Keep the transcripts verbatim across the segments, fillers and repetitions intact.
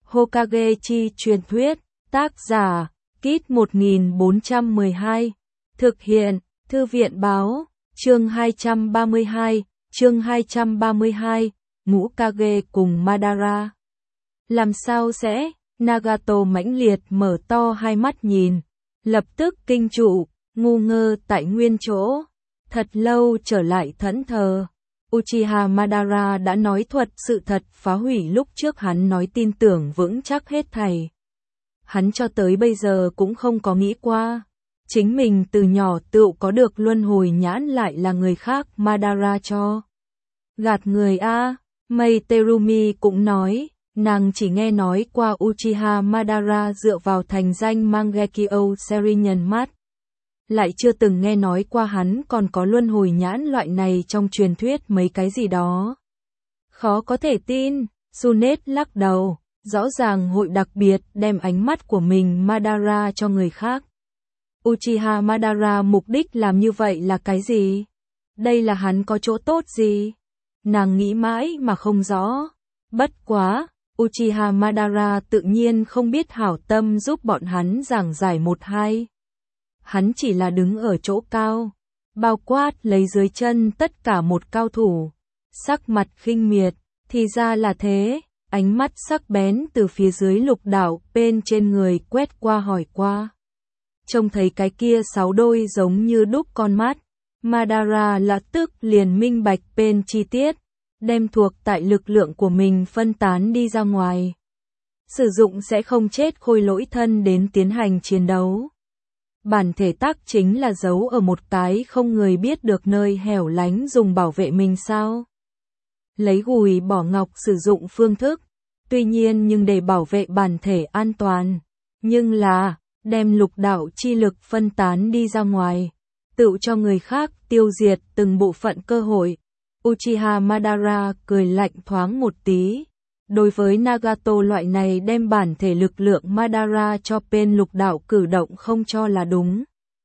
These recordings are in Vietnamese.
Hokage chi truyền thuyết, tác giả, Kit một nghìn bốn trăm mười hai, thực hiện, Thư viện báo, chương hai trăm ba mươi hai, chương hai trăm ba mươi hai, Ngũ Kage cùng Madara. Làm sao sẽ? Nagato mãnh liệt mở to hai mắt nhìn, lập tức kinh trụ, ngu ngơ tại nguyên chỗ, thật lâu trở lại thẫn thờ. Uchiha Madara đã nói thuật sự thật phá hủy lúc trước hắn nói tin tưởng vững chắc hết thảy. Hắn cho tới bây giờ cũng không có nghĩ qua, chính mình từ nhỏ tựu có được luân hồi nhãn lại là người khác Madara cho. Gạt người a, Mei Terumi cũng nói, nàng chỉ nghe nói qua Uchiha Madara dựa vào thành danh Mangekyo Sharingan mắt. Lại chưa từng nghe nói qua hắn còn có luân hồi nhãn loại này trong truyền thuyết mấy cái gì đó. Khó có thể tin, Sunet lắc đầu, rõ ràng hội đặc biệt đem ánh mắt của mình Madara cho người khác. Uchiha Madara mục đích làm như vậy là cái gì? Đây là hắn có chỗ tốt gì? Nàng nghĩ mãi mà không rõ. Bất quá, Uchiha Madara tự nhiên không biết hảo tâm giúp bọn hắn giảng giải một hai. Hắn chỉ là đứng ở chỗ cao, bao quát lấy dưới chân tất cả một cao thủ, sắc mặt khinh miệt, thì ra là thế, ánh mắt sắc bén từ phía dưới lục đạo bên trên người quét qua hỏi qua. Trông thấy cái kia sáu đôi giống như đúc con mắt, Madara lập tức liền minh bạch bên chi tiết, đem thuộc tại lực lượng của mình phân tán đi ra ngoài. Sử dụng sẽ không chết khôi lỗi thân đến tiến hành chiến đấu. Bản thể tác chính là giấu ở một cái không người biết được nơi hẻo lánh dùng bảo vệ mình sao. Lấy gùi bỏ ngọc sử dụng phương thức, tuy nhiên nhưng để bảo vệ bản thể an toàn, nhưng là, đem lục đạo chi lực phân tán đi ra ngoài, tự cho người khác tiêu diệt từng bộ phận cơ hội. Uchiha Madara cười lạnh thoáng một tí. Đối với Nagato loại này đem bản thể lực lượng Madara cho bên lục đạo cử động không cho là đúng.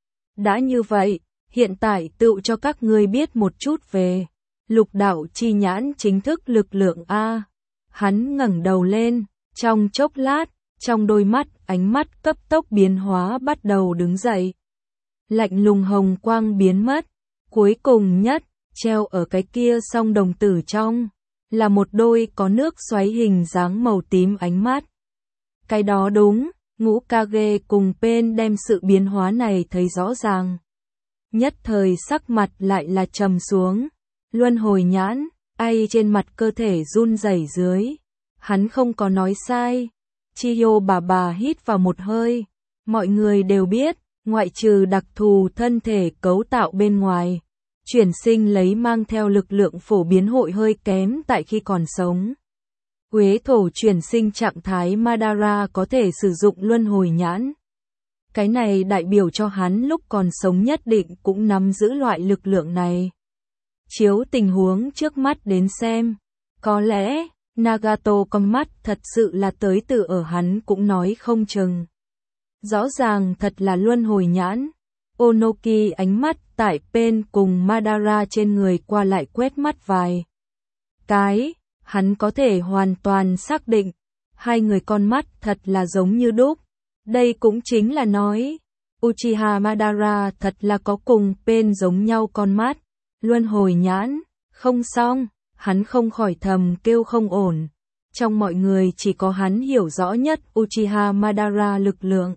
Đã như vậy, hiện tại tự cho các ngươi biết một chút về lục đạo chi nhãn chính thức lực lượng A. Hắn ngẩng đầu lên, trong chốc lát, trong đôi mắt ánh mắt cấp tốc biến hóa bắt đầu đứng dậy. Lạnh lùng hồng quang biến mất, cuối cùng nhất, treo ở cái kia song đồng tử trong. Là một đôi có nước xoáy hình dáng màu tím ánh mắt. Cái đó đúng, Ngũ Kage cùng Pen đem sự biến hóa này thấy rõ ràng. Nhất thời sắc mặt lại là trầm xuống. Luân hồi nhãn, ai trên mặt cơ thể run rẩy dưới. Hắn không có nói sai. Chiyo bà bà hít vào một hơi. Mọi người đều biết, ngoại trừ đặc thù thân thể cấu tạo bên ngoài. Chuyển sinh lấy mang theo lực lượng phổ biến hội hơi kém tại khi còn sống. Quế thổ chuyển sinh trạng thái Madara có thể sử dụng luân hồi nhãn. Cái này đại biểu cho hắn lúc còn sống nhất định cũng nắm giữ loại lực lượng này. Chiếu tình huống trước mắt đến xem, có lẽ Nagato con mắt thật sự là tới từ ở hắn cũng nói không chừng. Rõ ràng thật là luân hồi nhãn. Onoki ánh mắt tại Pen cùng Madara trên người qua lại quét mắt vài cái, hắn có thể hoàn toàn xác định, hai người con mắt thật là giống như đúc. Đây cũng chính là nói, Uchiha Madara thật là có cùng Pen giống nhau con mắt, luân hồi nhãn, không xong, hắn không khỏi thầm kêu không ổn. Trong mọi người chỉ có hắn hiểu rõ nhất Uchiha Madara lực lượng.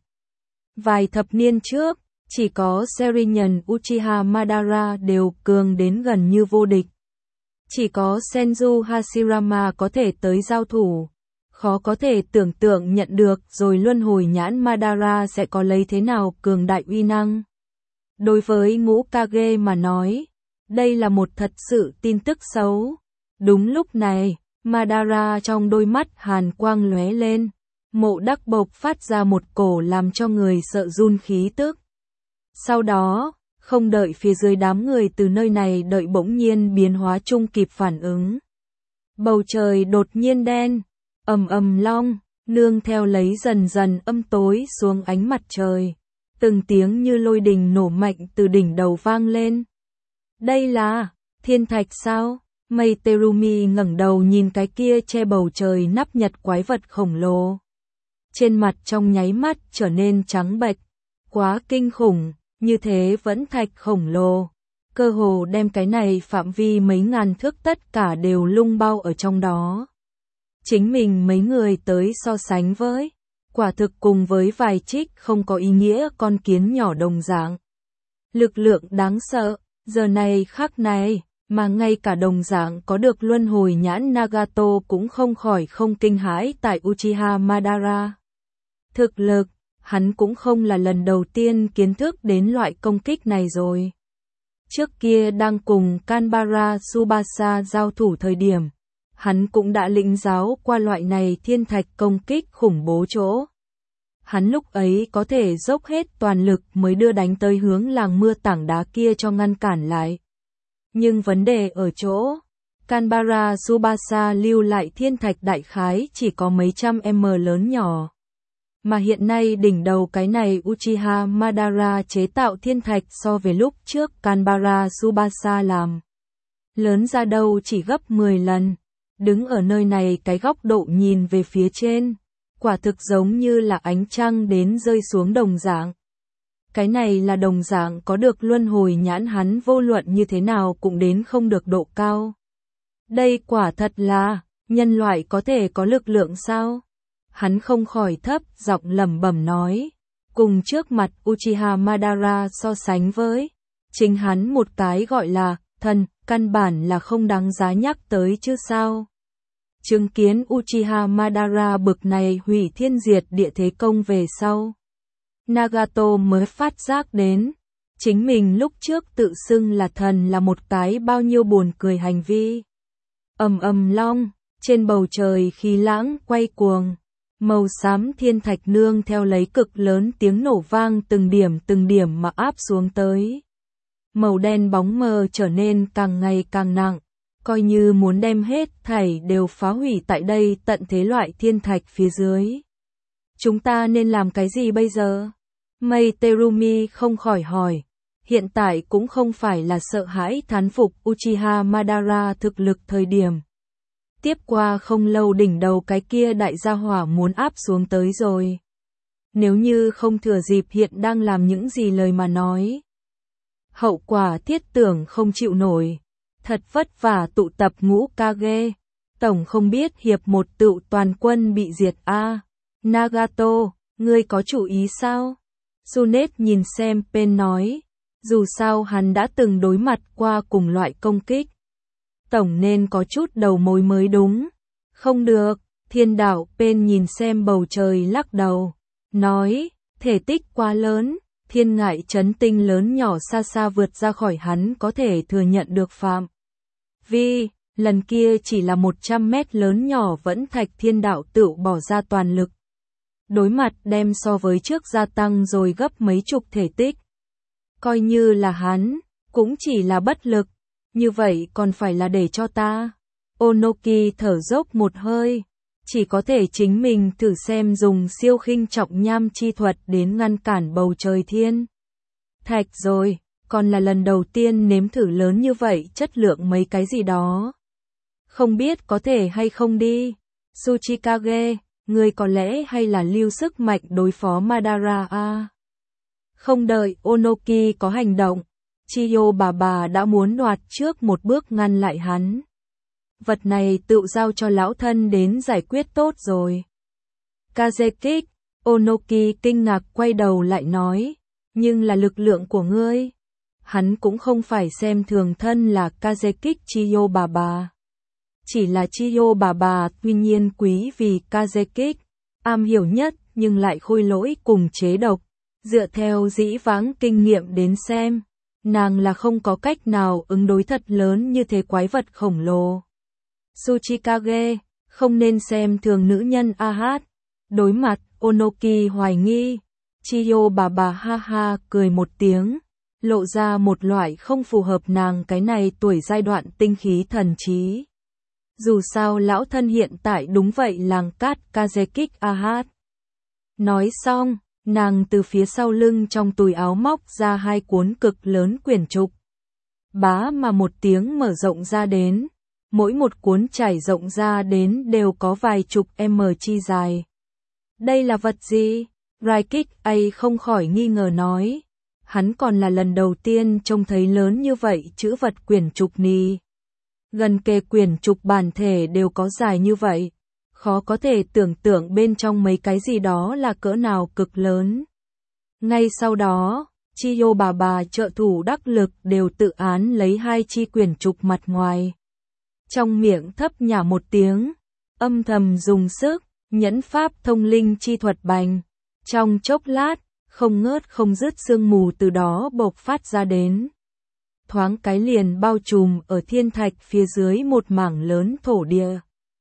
Vài thập niên trước, chỉ có Sharingan Uchiha Madara đều cường đến gần như vô địch. Chỉ có Senju Hashirama có thể tới giao thủ. Khó có thể tưởng tượng nhận được rồi luân hồi nhãn Madara sẽ có lấy thế nào cường đại uy năng. Đối với Ngũ Kage mà nói, đây là một thật sự tin tức xấu. Đúng lúc này, Madara trong đôi mắt hàn quang lóe lên. Mộ đắc bộc phát ra một cổ làm cho người sợ run khí tức. Sau đó, không đợi phía dưới đám người từ nơi này đợi bỗng nhiên biến hóa chung kịp phản ứng. Bầu trời đột nhiên đen, ầm ầm long, nương theo lấy dần dần âm tối xuống ánh mặt trời. Từng tiếng như lôi đình nổ mạnh từ đỉnh đầu vang lên. Đây là thiên thạch sao? Mây Terumi ngẩng đầu nhìn cái kia che bầu trời nắp nhật quái vật khổng lồ. Trên mặt trong nháy mắt trở nên trắng bệch, quá kinh khủng, như thế vẫn thạch khổng lồ. Cơ hồ đem cái này phạm vi mấy ngàn thước tất cả đều lung bao ở trong đó. Chính mình mấy người tới so sánh với, quả thực cùng với vài trích không có ý nghĩa con kiến nhỏ đồng dạng. Lực lượng đáng sợ, giờ này khắc này, mà ngay cả đồng dạng có được luân hồi nhãn Nagato cũng không khỏi không kinh hãi tại Uchiha Madara. Thực lực, hắn cũng không là lần đầu tiên kiến thức đến loại công kích này rồi. Trước kia đang cùng Kanbara Tsubasa giao thủ thời điểm, hắn cũng đã lĩnh giáo qua loại này thiên thạch công kích khủng bố chỗ. Hắn lúc ấy có thể dốc hết toàn lực mới đưa đánh tới hướng làng mưa tảng đá kia cho ngăn cản lại. Nhưng vấn đề ở chỗ, Kanbara Tsubasa lưu lại thiên thạch đại khái chỉ có mấy trăm m lớn nhỏ. Mà hiện nay đỉnh đầu cái này Uchiha Madara chế tạo thiên thạch so về lúc trước Kanbara Tsubasa làm. Lớn ra đâu chỉ gấp mười lần. Đứng ở nơi này cái góc độ nhìn về phía trên, quả thực giống như là ánh trăng đến rơi xuống đồng dạng. Cái này là đồng dạng có được luân hồi nhãn hắn vô luận như thế nào cũng đến không được độ cao. Đây quả thật là, nhân loại có thể có lực lượng sao? Hắn không khỏi thấp giọng lẩm bẩm nói, cùng trước mặt Uchiha Madara so sánh với, chính hắn một cái gọi là thần, căn bản là không đáng giá nhắc tới chứ sao. Chứng kiến Uchiha Madara bực này hủy thiên diệt địa thế công về sau, Nagato mới phát giác đến, chính mình lúc trước tự xưng là thần là một cái bao nhiêu buồn cười hành vi. Ầm ầm long, trên bầu trời khí lãng quay cuồng, màu xám thiên thạch nương theo lấy cực lớn tiếng nổ vang từng điểm từng điểm mà áp xuống tới. Màu đen bóng mờ trở nên càng ngày càng nặng, coi như muốn đem hết thảy đều phá hủy tại đây tận thế loại thiên thạch phía dưới. Chúng ta nên làm cái gì bây giờ? Mây Terumi không khỏi hỏi, hiện tại cũng không phải là sợ hãi thán phục Uchiha Madara thực lực thời điểm. Tiếp qua không lâu đỉnh đầu cái kia đại gia hỏa muốn áp xuống tới rồi. Nếu như không thừa dịp hiện đang làm những gì lời mà nói, hậu quả thiết tưởng không chịu nổi. Thật vất vả tụ tập ngũ Kage, tổng không biết hiệp một tựu toàn quân bị diệt a. À, Nagato, ngươi có chủ ý sao? Tsunet nhìn xem Pen nói, dù sao hắn đã từng đối mặt qua cùng loại công kích. Tổng nên có chút đầu mối mới đúng. Không được, thiên đạo Pen nhìn xem bầu trời lắc đầu, nói, thể tích quá lớn, thiên ngại chấn tinh lớn nhỏ xa xa vượt ra khỏi hắn có thể thừa nhận được phạm. Vì, lần kia chỉ là một trăm mét lớn nhỏ vẫn thạch thiên đạo tự bỏ ra toàn lực. Đối mặt đem so với trước gia tăng rồi gấp mấy chục thể tích. Coi như là hắn, cũng chỉ là bất lực, như vậy còn phải là để cho ta. Onoki thở dốc một hơi, chỉ có thể chính mình thử xem dùng siêu khinh trọng nham chi thuật đến ngăn cản bầu trời thiên thạch rồi. Còn là lần đầu tiên nếm thử lớn như vậy chất lượng mấy cái gì đó. Không biết có thể hay không đi. Tsuchikage, người có lẽ hay là lưu sức mạnh đối phó Madara a. Không đợi Onoki có hành động, Chiyo bà bà đã muốn đoạt trước một bước ngăn lại hắn. Vật này tự giao cho lão thân đến giải quyết tốt rồi. Kazekik, Onoki kinh ngạc quay đầu lại nói, nhưng là lực lượng của ngươi. Hắn cũng không phải xem thường thân là Kazekik Chiyo bà bà. Chỉ là Chiyo bà bà tuy nhiên quý vì Kazekik, am hiểu nhất nhưng lại khôi lỗi cùng chế độc. Dựa theo dĩ vãng kinh nghiệm đến xem, nàng là không có cách nào ứng đối thật lớn như thế quái vật khổng lồ. Tsuchikage, không nên xem thường nữ nhân a hát. Đối mặt, Onoki hoài nghi. Chiyo bà bà ha ha cười một tiếng, lộ ra một loại không phù hợp nàng cái này tuổi giai đoạn tinh khí thần trí. Dù sao lão thân hiện tại đúng vậy làng cát Kazekik a hát. Nói xong, nàng từ phía sau lưng trong túi áo móc ra hai cuốn cực lớn quyển trục. Bá mà một tiếng mở rộng ra đến, mỗi một cuốn trải rộng ra đến đều có vài chục m chi dài. Đây là vật gì? Raikik A không khỏi nghi ngờ nói. Hắn còn là lần đầu tiên trông thấy lớn như vậy chữ vật quyển trục nì. Gần kề quyển trục bản thể đều có dài như vậy. Khó có thể tưởng tượng bên trong mấy cái gì đó là cỡ nào cực lớn. Ngay sau đó, Chiyo bà bà trợ thủ đắc lực đều tự án lấy hai chi quyển trục mặt ngoài. Trong miệng thấp nhả một tiếng, âm thầm dùng sức, nhẫn pháp thông linh chi thuật bành. Trong chốc lát, không ngớt không dứt sương mù từ đó bộc phát ra đến. Thoáng cái liền bao trùm ở thiên thạch phía dưới một mảng lớn thổ địa.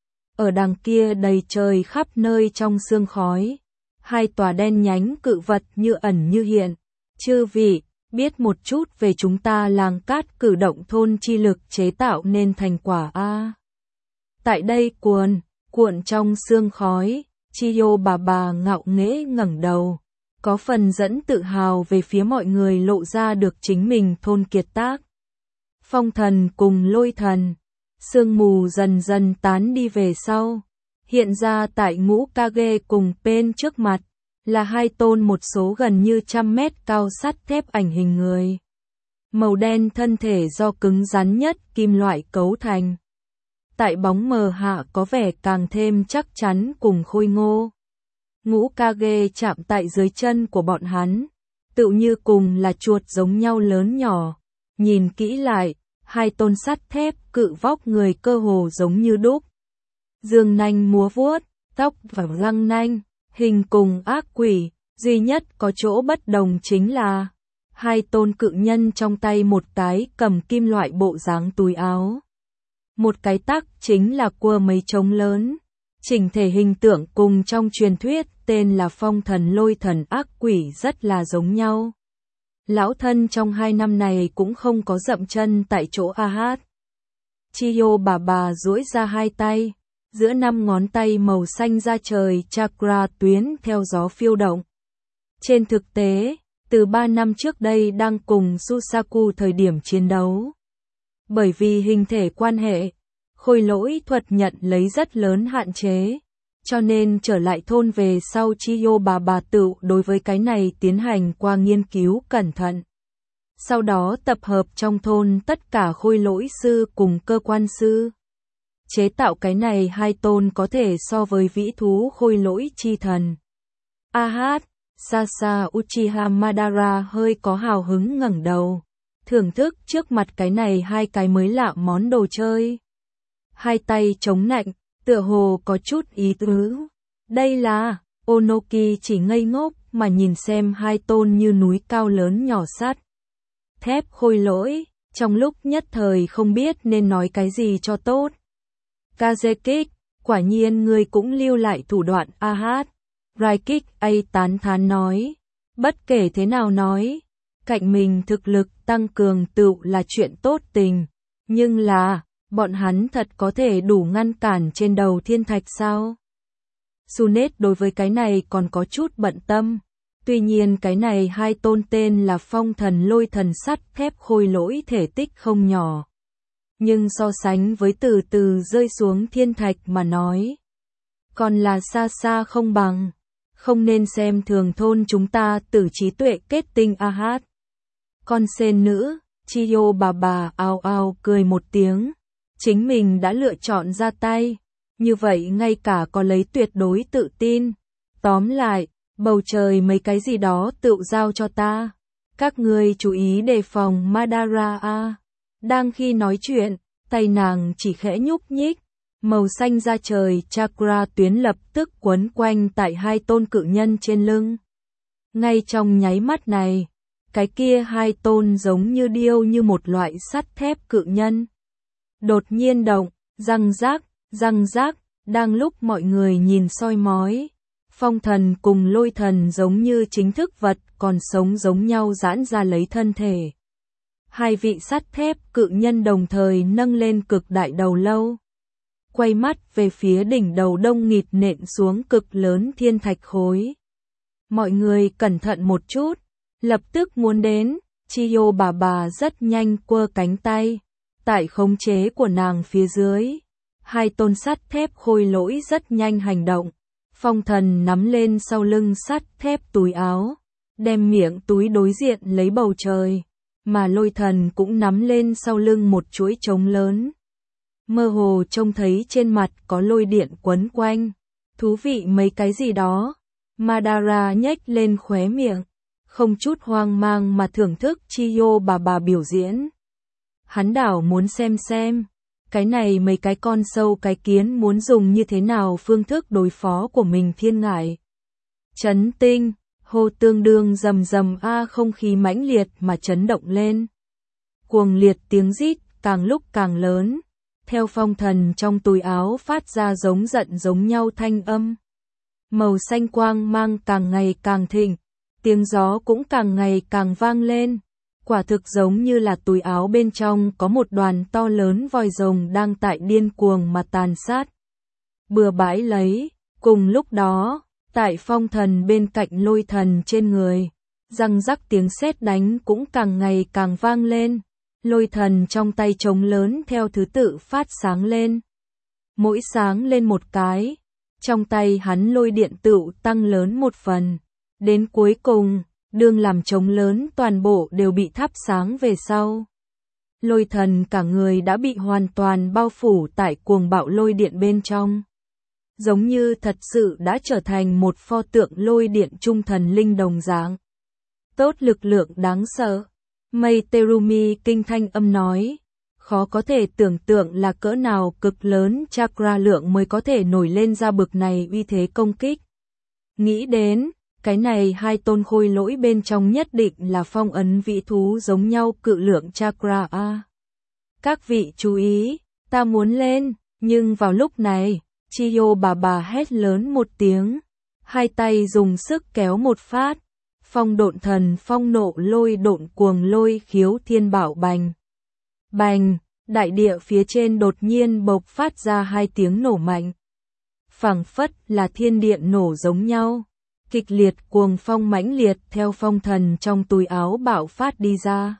Ở đằng kia đầy trời khắp nơi trong sương khói. Hai tòa đen nhánh cự vật như ẩn như hiện. Chư vị, biết một chút về chúng ta làng cát cử động thôn chi lực chế tạo nên thành quả a. Tại đây cuồn, cuộn trong sương khói, Chiyo bà bà ngạo nghễ ngẩng đầu. Có phần dẫn tự hào về phía mọi người lộ ra được chính mình thôn kiệt tác. Phong thần cùng lôi thần. Sương mù dần dần tán đi về sau. Hiện ra tại ngũ Kage cùng Pen trước mặt. Là hai tôn một số gần như trăm mét cao sắt thép ảnh hình người. Màu đen thân thể do cứng rắn nhất kim loại cấu thành. Tại bóng mờ hạ có vẻ càng thêm chắc chắn cùng khôi ngô. Ngũ Kage chạm tại dưới chân của bọn hắn. Tựu như cùng là chuột giống nhau lớn nhỏ. Nhìn kỹ lại, hai tôn sắt thép cự vóc người cơ hồ giống như đúc. Dương nanh múa vuốt, tóc và răng nanh. Hình cùng ác quỷ, duy nhất có chỗ bất đồng chính là hai tôn cự nhân trong tay một cái cầm kim loại bộ dáng túi áo. Một cái tắc chính là cua mấy trống lớn. Chỉnh thể hình tượng cùng trong truyền thuyết tên là phong thần lôi thần ác quỷ rất là giống nhau. Lão thân trong hai năm này cũng không có dậm chân tại chỗ a hát. Chiyo bà bà duỗi ra hai tay. Giữa năm ngón tay màu xanh da trời chakra tuyến theo gió phiêu động. Trên thực tế, từ ba năm trước đây đang cùng Susaku thời điểm chiến đấu. Bởi vì hình thể quan hệ, khôi lỗi thuật nhận lấy rất lớn hạn chế. Cho nên trở lại thôn về sau Chiyo bà bà tự đối với cái này tiến hành qua nghiên cứu cẩn thận. Sau đó tập hợp trong thôn tất cả khôi lỗi sư cùng cơ quan sư. Chế tạo cái này hai tôn có thể so với vĩ thú khôi lỗi chi thần. A hát, Sasa Uchiha Madara hơi có hào hứng ngẩng đầu. Thưởng thức trước mặt cái này hai cái mới lạ món đồ chơi. Hai tay chống nạnh, tựa hồ có chút ý tứ. Đây là, Onoki chỉ ngây ngốc mà nhìn xem hai tôn như núi cao lớn nhỏ sắt. Thép khôi lỗi, trong lúc nhất thời không biết nên nói cái gì cho tốt. Kazekik, quả nhiên ngươi cũng lưu lại thủ đoạn a hát. Raikik A tán thán nói. Bất kể thế nào nói, cạnh mình thực lực tăng cường tựu là chuyện tốt tình. Nhưng là, bọn hắn thật có thể đủ ngăn cản trên đầu thiên thạch sao? Sunet đối với cái này còn có chút bận tâm. Tuy nhiên cái này hai tôn tên là phong thần lôi thần sắt thép khôi lỗi thể tích không nhỏ. Nhưng so sánh với từ từ rơi xuống thiên thạch mà nói, còn là xa xa không bằng. Không nên xem thường thôn chúng ta từ trí tuệ kết tinh a hát. Con sen nữ, Chiyo bà bà ao ao cười một tiếng. Chính mình đã lựa chọn ra tay. Như vậy ngay cả có lấy tuyệt đối tự tin. Tóm lại, bầu trời mấy cái gì đó tự giao cho ta. Các ngươi chú ý đề phòng Madara a. Đang khi nói chuyện, tay nàng chỉ khẽ nhúc nhích. Màu xanh da trời chakra tuyến lập tức quấn quanh tại hai tôn cự nhân trên lưng. Ngay trong nháy mắt này, cái kia hai tôn giống như điêu như một loại sắt thép cự nhân. Đột nhiên động, răng rác, răng rác, đang lúc mọi người nhìn soi mói. Phong thần cùng lôi thần giống như chính thức vật còn sống giống nhau giãn ra lấy thân thể. Hai vị sắt thép cự nhân đồng thời nâng lên cực đại đầu lâu. Quay mắt về phía đỉnh đầu đông nghịt nện xuống cực lớn thiên thạch khối. Mọi người cẩn thận một chút, lập tức muốn đến, Chiyo bà bà rất nhanh quơ cánh tay. Tại khống chế của nàng phía dưới, hai tôn sắt thép khôi lỗi rất nhanh hành động. Phong Thần nắm lên sau lưng sắt thép túi áo, đem miệng túi đối diện lấy bầu trời, mà Lôi Thần cũng nắm lên sau lưng một chuỗi trống lớn. Mơ hồ trông thấy trên mặt có lôi điện quấn quanh. Thú vị mấy cái gì đó. Madara nhếch lên khóe miệng, không chút hoang mang mà thưởng thức Chiyo bà bà biểu diễn. Hắn đảo muốn xem xem, cái này mấy cái con sâu cái kiến muốn dùng như thế nào phương thức đối phó của mình thiên ngải. Chấn tinh, hô tương đương rầm rầm a không khí mãnh liệt mà chấn động lên. Cuồng liệt tiếng rít càng lúc càng lớn, theo Phong Thần trong túi áo phát ra giống giận giống nhau thanh âm. Màu xanh quang mang càng ngày càng thịnh, tiếng gió cũng càng ngày càng vang lên. Quả thực giống như là túi áo bên trong có một đoàn to lớn voi rồng đang tại điên cuồng mà tàn sát. Bừa bãi lấy, cùng lúc đó, tại Phong Thần bên cạnh Lôi Thần trên người, răng rắc tiếng sét đánh cũng càng ngày càng vang lên. Lôi Thần trong tay trống lớn theo thứ tự phát sáng lên. Mỗi sáng lên một cái, trong tay hắn lôi điện tựu tăng lớn một phần. Đến cuối cùng, đương làm trống lớn toàn bộ đều bị thắp sáng về sau. Lôi Thần cả người đã bị hoàn toàn bao phủ tại cuồng bạo lôi điện bên trong. Giống như thật sự đã trở thành một pho tượng lôi điện trung thần linh đồng dạng. Tốt lực lượng đáng sợ. Mây Terumi kinh thanh âm nói. Khó có thể tưởng tượng là cỡ nào cực lớn chakra lượng mới có thể nổi lên ra bực này uy thế công kích. Nghĩ đến, cái này hai tôn khôi lỗi bên trong nhất định là phong ấn vĩ thú giống nhau cự lượng chakra a. Các vị chú ý, ta muốn lên, nhưng vào lúc này, Chiyo bà bà hét lớn một tiếng, hai tay dùng sức kéo một phát, phong độn thần phong nộ lôi độn cuồng lôi khiếu thiên bảo bành. Bành, đại địa phía trên đột nhiên bộc phát ra hai tiếng nổ mạnh. Phảng phất là thiên điện nổ giống nhau. Kịch liệt cuồng phong mãnh liệt theo Phong Thần trong túi áo bạo phát đi ra.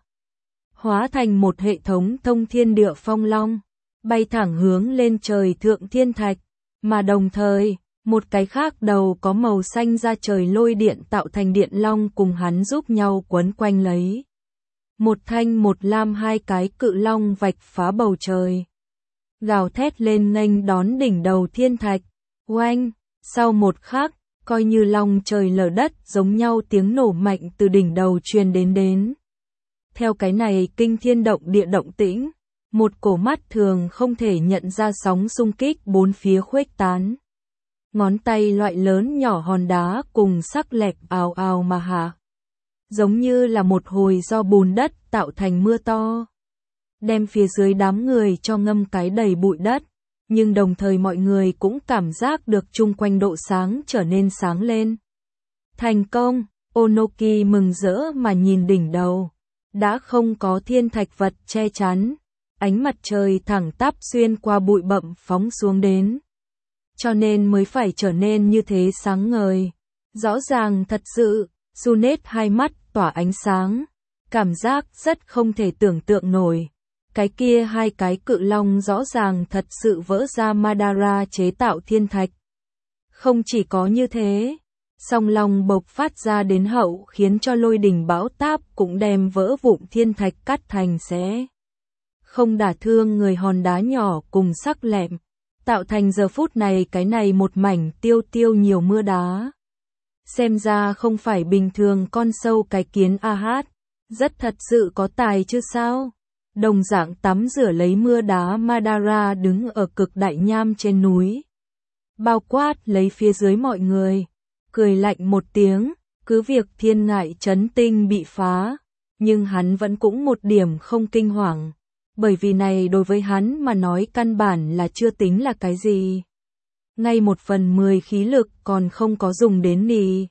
Hóa thành một hệ thống thông thiên địa phong long, bay thẳng hướng lên trời thượng thiên thạch, mà đồng thời, một cái khác đầu có màu xanh ra trời lôi điện tạo thành điện long cùng hắn giúp nhau quấn quanh lấy. Một thanh một lam hai cái cự long vạch phá bầu trời. Gào thét lên nghênh đón đỉnh đầu thiên thạch, oanh, sau một khắc, coi như long trời lở đất giống nhau tiếng nổ mạnh từ đỉnh đầu truyền đến đến. Theo cái này kinh thiên động địa động tĩnh, một cổ mắt thường không thể nhận ra sóng xung kích bốn phía khuếch tán. Ngón tay loại lớn nhỏ hòn đá cùng sắc lẹt ào ào mà hạ. Giống như là một hồi do bùn đất tạo thành mưa to. Đem phía dưới đám người cho ngâm cái đầy bụi đất. Nhưng đồng thời mọi người cũng cảm giác được chung quanh độ sáng trở nên sáng lên. Thành công, Onoki mừng rỡ mà nhìn đỉnh đầu. Đã không có thiên thạch vật che chắn. Ánh mặt trời thẳng tắp xuyên qua bụi bậm phóng xuống đến. Cho nên mới phải trở nên như thế sáng ngời. Rõ ràng thật sự, Junet hai mắt tỏa ánh sáng. Cảm giác rất không thể tưởng tượng nổi. Cái kia hai cái cự long rõ ràng thật sự vỡ ra Madara chế tạo thiên thạch. Không chỉ có như thế, song long bộc phát ra đến hậu khiến cho lôi đình bão táp cũng đem vỡ vụn thiên thạch cắt thành xé. Không đả thương người hòn đá nhỏ cùng sắc lẹm, tạo thành giờ phút này cái này một mảnh tiêu tiêu nhiều mưa đá. Xem ra không phải bình thường con sâu cái kiến a hát, rất thật sự có tài chứ sao? Đồng dạng tắm rửa lấy mưa đá Madara đứng ở cực đại nham trên núi. Bao quát lấy phía dưới mọi người. Cười lạnh một tiếng, cứ việc thiên ngại chấn tinh bị phá. Nhưng hắn vẫn cũng một điểm không kinh hoàng. Bởi vì này đối với hắn mà nói căn bản là chưa tính là cái gì. Ngay một phần mười khí lực còn không có dùng đến nì.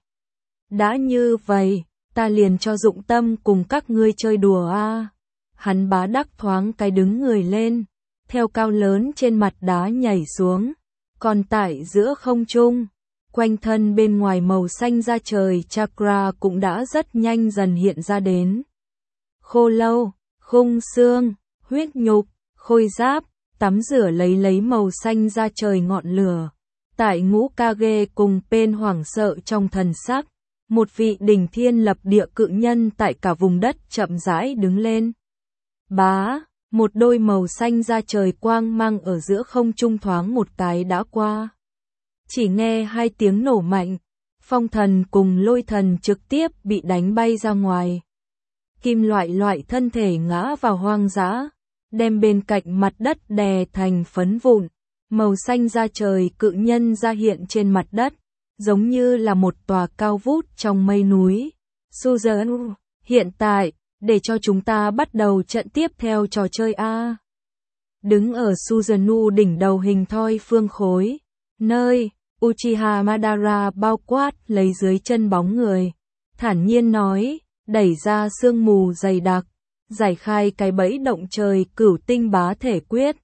Đã như vậy, ta liền cho dụng tâm cùng các ngươi chơi đùa a. Hắn bá đắc thoáng cái đứng người lên, theo cao lớn trên mặt đá nhảy xuống, còn tại giữa không trung, quanh thân bên ngoài màu xanh da trời chakra cũng đã rất nhanh dần hiện ra đến. Khô lâu, khung xương, huyết nhục, khôi giáp, tắm rửa lấy lấy màu xanh ra trời ngọn lửa. Tại Ngũ Kage cùng Pen hoảng sợ trong thần sắc, một vị đỉnh thiên lập địa cự nhân tại cả vùng đất chậm rãi đứng lên. Bá, một đôi màu xanh ra trời quang mang ở giữa không trung thoáng một cái đã qua. Chỉ nghe hai tiếng nổ mạnh, phong thần cùng lôi thần trực tiếp bị đánh bay ra ngoài. Kim loại loại thân thể ngã vào hoang dã, đem bên cạnh mặt đất đè thành phấn vụn. Màu xanh da trời cự nhân ra hiện trên mặt đất, giống như là một tòa cao vút trong mây núi. Susan, hiện tại, để cho chúng ta bắt đầu trận tiếp theo trò chơi A. Đứng ở Susanoo đỉnh đầu hình thoi phương khối, nơi Uchiha Madara bao quát lấy dưới chân bóng người, thản nhiên nói, đẩy ra sương mù dày đặc, giải khai cái bẫy động trời cửu tinh bá thể quyết.